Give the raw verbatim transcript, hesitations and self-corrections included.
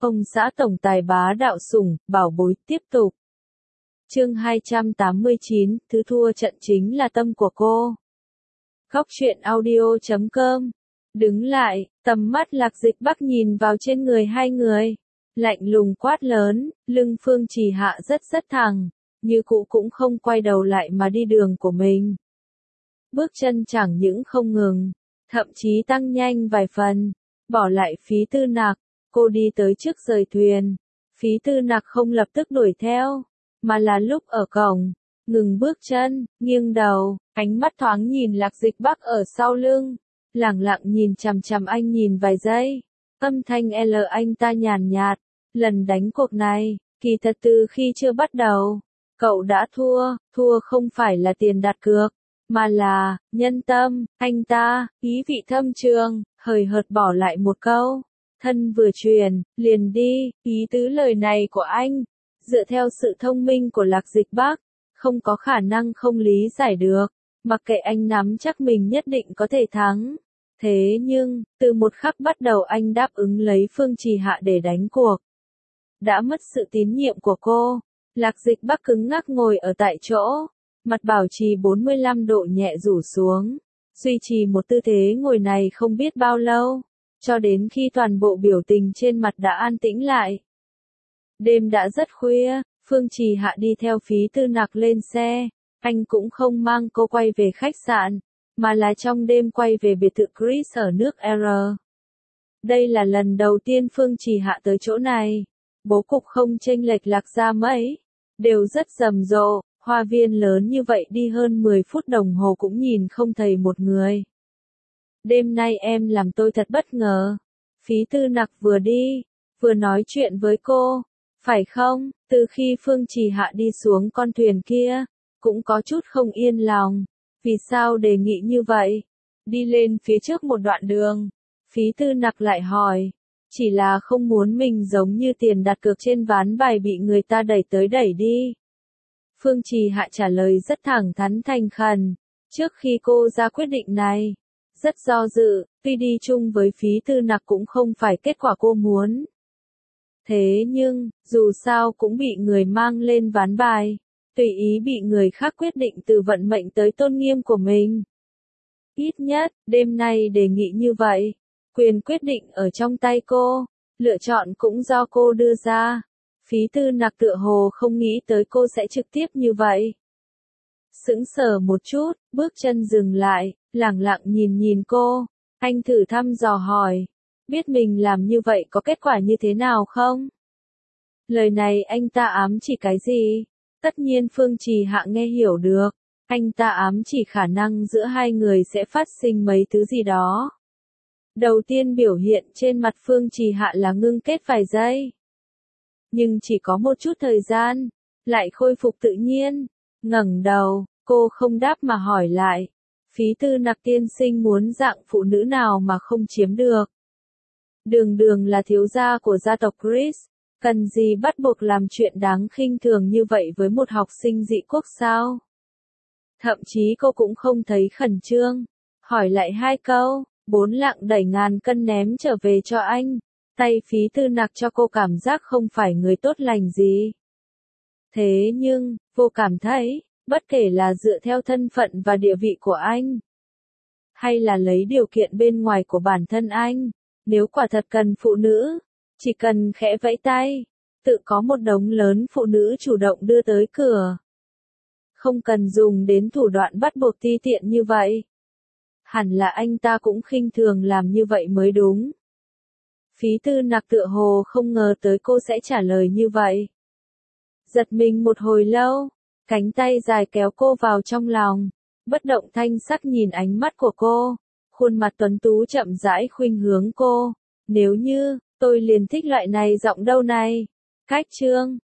Ông xã tổng tài bá đạo sủng, bảo bối, tiếp tục. Chương hai trăm tám mươi chín, thứ thua trận chính là tâm của cô. Góc truyện audio chấm com. Đứng lại, tầm mắt Lạc Dịch Bắc nhìn vào trên người hai người. Lạnh lùng quát lớn, lưng Phương Trì Hạ rất rất thẳng, như cũ cũng không quay đầu lại mà đi đường của mình. Bước chân chẳng những không ngừng, thậm chí tăng nhanh vài phần, bỏ lại Phí Tư Nặc, cô đi tới trước rời thuyền. Phí Tư Nặc không lập tức đuổi theo, mà là lúc ở cổng, ngừng bước chân, nghiêng đầu, ánh mắt thoáng nhìn Lạc Dịch Bắc ở sau lưng, lẳng lặng nhìn chằm chằm anh nhìn vài giây. Âm thanh L anh ta nhàn nhạt, lần đánh cuộc này, kỳ thật từ khi chưa bắt đầu, cậu đã thua, thua không phải là tiền đặt cược, mà là nhân tâm. Anh ta, ý vị thâm trường, hời hợt bỏ lại một câu, thân vừa truyền, liền đi. Ý tứ lời này của anh, dựa theo sự thông minh của Lạc Dịch Bắc, không có khả năng không lý giải được, mặc kệ anh nắm chắc mình nhất định có thể thắng. Thế nhưng, từ một khắc bắt đầu anh đáp ứng lấy Phương Trì Hạ để đánh cuộc. Đã mất sự tín nhiệm của cô, Lạc Dịch Bắc cứng ngắc ngồi ở tại chỗ, mặt bảo trì bốn mươi lăm độ nhẹ rủ xuống, duy trì một tư thế ngồi này không biết bao lâu, cho đến khi toàn bộ biểu tình trên mặt đã an tĩnh lại. Đêm đã rất khuya, Phương Trì Hạ đi theo Phí Tư Nặc lên xe, anh cũng không mang cô quay về khách sạn, mà là trong đêm quay về biệt thự Chris ở nước R. Đây là lần đầu tiên Phương Trì Hạ tới chỗ này, bố cục không chênh lệch Lạc ra mấy, đều rất rầm rộ, hoa viên lớn như vậy đi hơn mười phút đồng hồ cũng nhìn không thấy một người. Đêm nay em làm tôi thật bất ngờ. Phí Tư Nặc vừa đi, vừa nói chuyện với cô, phải không? Từ khi Phương Trì Hạ đi xuống con thuyền kia, cũng có chút không yên lòng. Vì sao đề nghị như vậy? Đi lên phía trước một đoạn đường, Phí Tư Nặc lại hỏi, chỉ là không muốn mình giống như tiền đặt cược trên ván bài bị người ta đẩy tới đẩy đi. Phương Trì Hạ trả lời rất thẳng thắn thành khẩn, trước khi cô ra quyết định này, rất do dự, tuy đi chung với Phí Tư Nặc cũng không phải kết quả cô muốn. Thế nhưng, dù sao cũng bị người mang lên ván bài, tùy ý bị người khác quyết định từ vận mệnh tới tôn nghiêm của mình. Ít nhất, đêm nay đề nghị như vậy, quyền quyết định ở trong tay cô, lựa chọn cũng do cô đưa ra. Phí Tư Nặc tựa hồ không nghĩ tới cô sẽ trực tiếp như vậy. Sững sờ một chút, bước chân dừng lại, lẳng lặng nhìn nhìn cô, anh thử thăm dò hỏi, biết mình làm như vậy có kết quả như thế nào không? Lời này anh ta ám chỉ cái gì? Tất nhiên Phương Trì Hạ nghe hiểu được, anh ta ám chỉ khả năng giữa hai người sẽ phát sinh mấy thứ gì đó. Đầu tiên biểu hiện trên mặt Phương Trì Hạ là ngưng kết vài giây. Nhưng chỉ có một chút thời gian, lại khôi phục tự nhiên. Ngẩng đầu, cô không đáp mà hỏi lại, Phí Tư Nặc tiên sinh muốn dạng phụ nữ nào mà không chiếm được? Đường đường là thiếu gia của gia tộc Chris, cần gì bắt buộc làm chuyện đáng khinh thường như vậy với một học sinh dị quốc sao? Thậm chí cô cũng không thấy khẩn trương, hỏi lại hai câu, bốn lạng đẩy ngàn cân ném trở về cho anh. Tay Phí Tư Nặc cho cô cảm giác không phải người tốt lành gì. Thế nhưng, cô cảm thấy, bất kể là dựa theo thân phận và địa vị của anh, hay là lấy điều kiện bên ngoài của bản thân anh, nếu quả thật cần phụ nữ, chỉ cần khẽ vẫy tay, tự có một đống lớn phụ nữ chủ động đưa tới cửa. Không cần dùng đến thủ đoạn bắt buộc ti tiện như vậy. Hẳn là anh ta cũng khinh thường làm như vậy mới đúng. Phí Tư Nặc tựa hồ không ngờ tới cô sẽ trả lời như vậy. Giật mình một hồi lâu, cánh tay dài kéo cô vào trong lòng, bất động thanh sắc nhìn ánh mắt của cô, khuôn mặt tuấn tú chậm rãi khuynh hướng cô. Nếu như, tôi liền thích loại này giọng đâu này. Cách chương,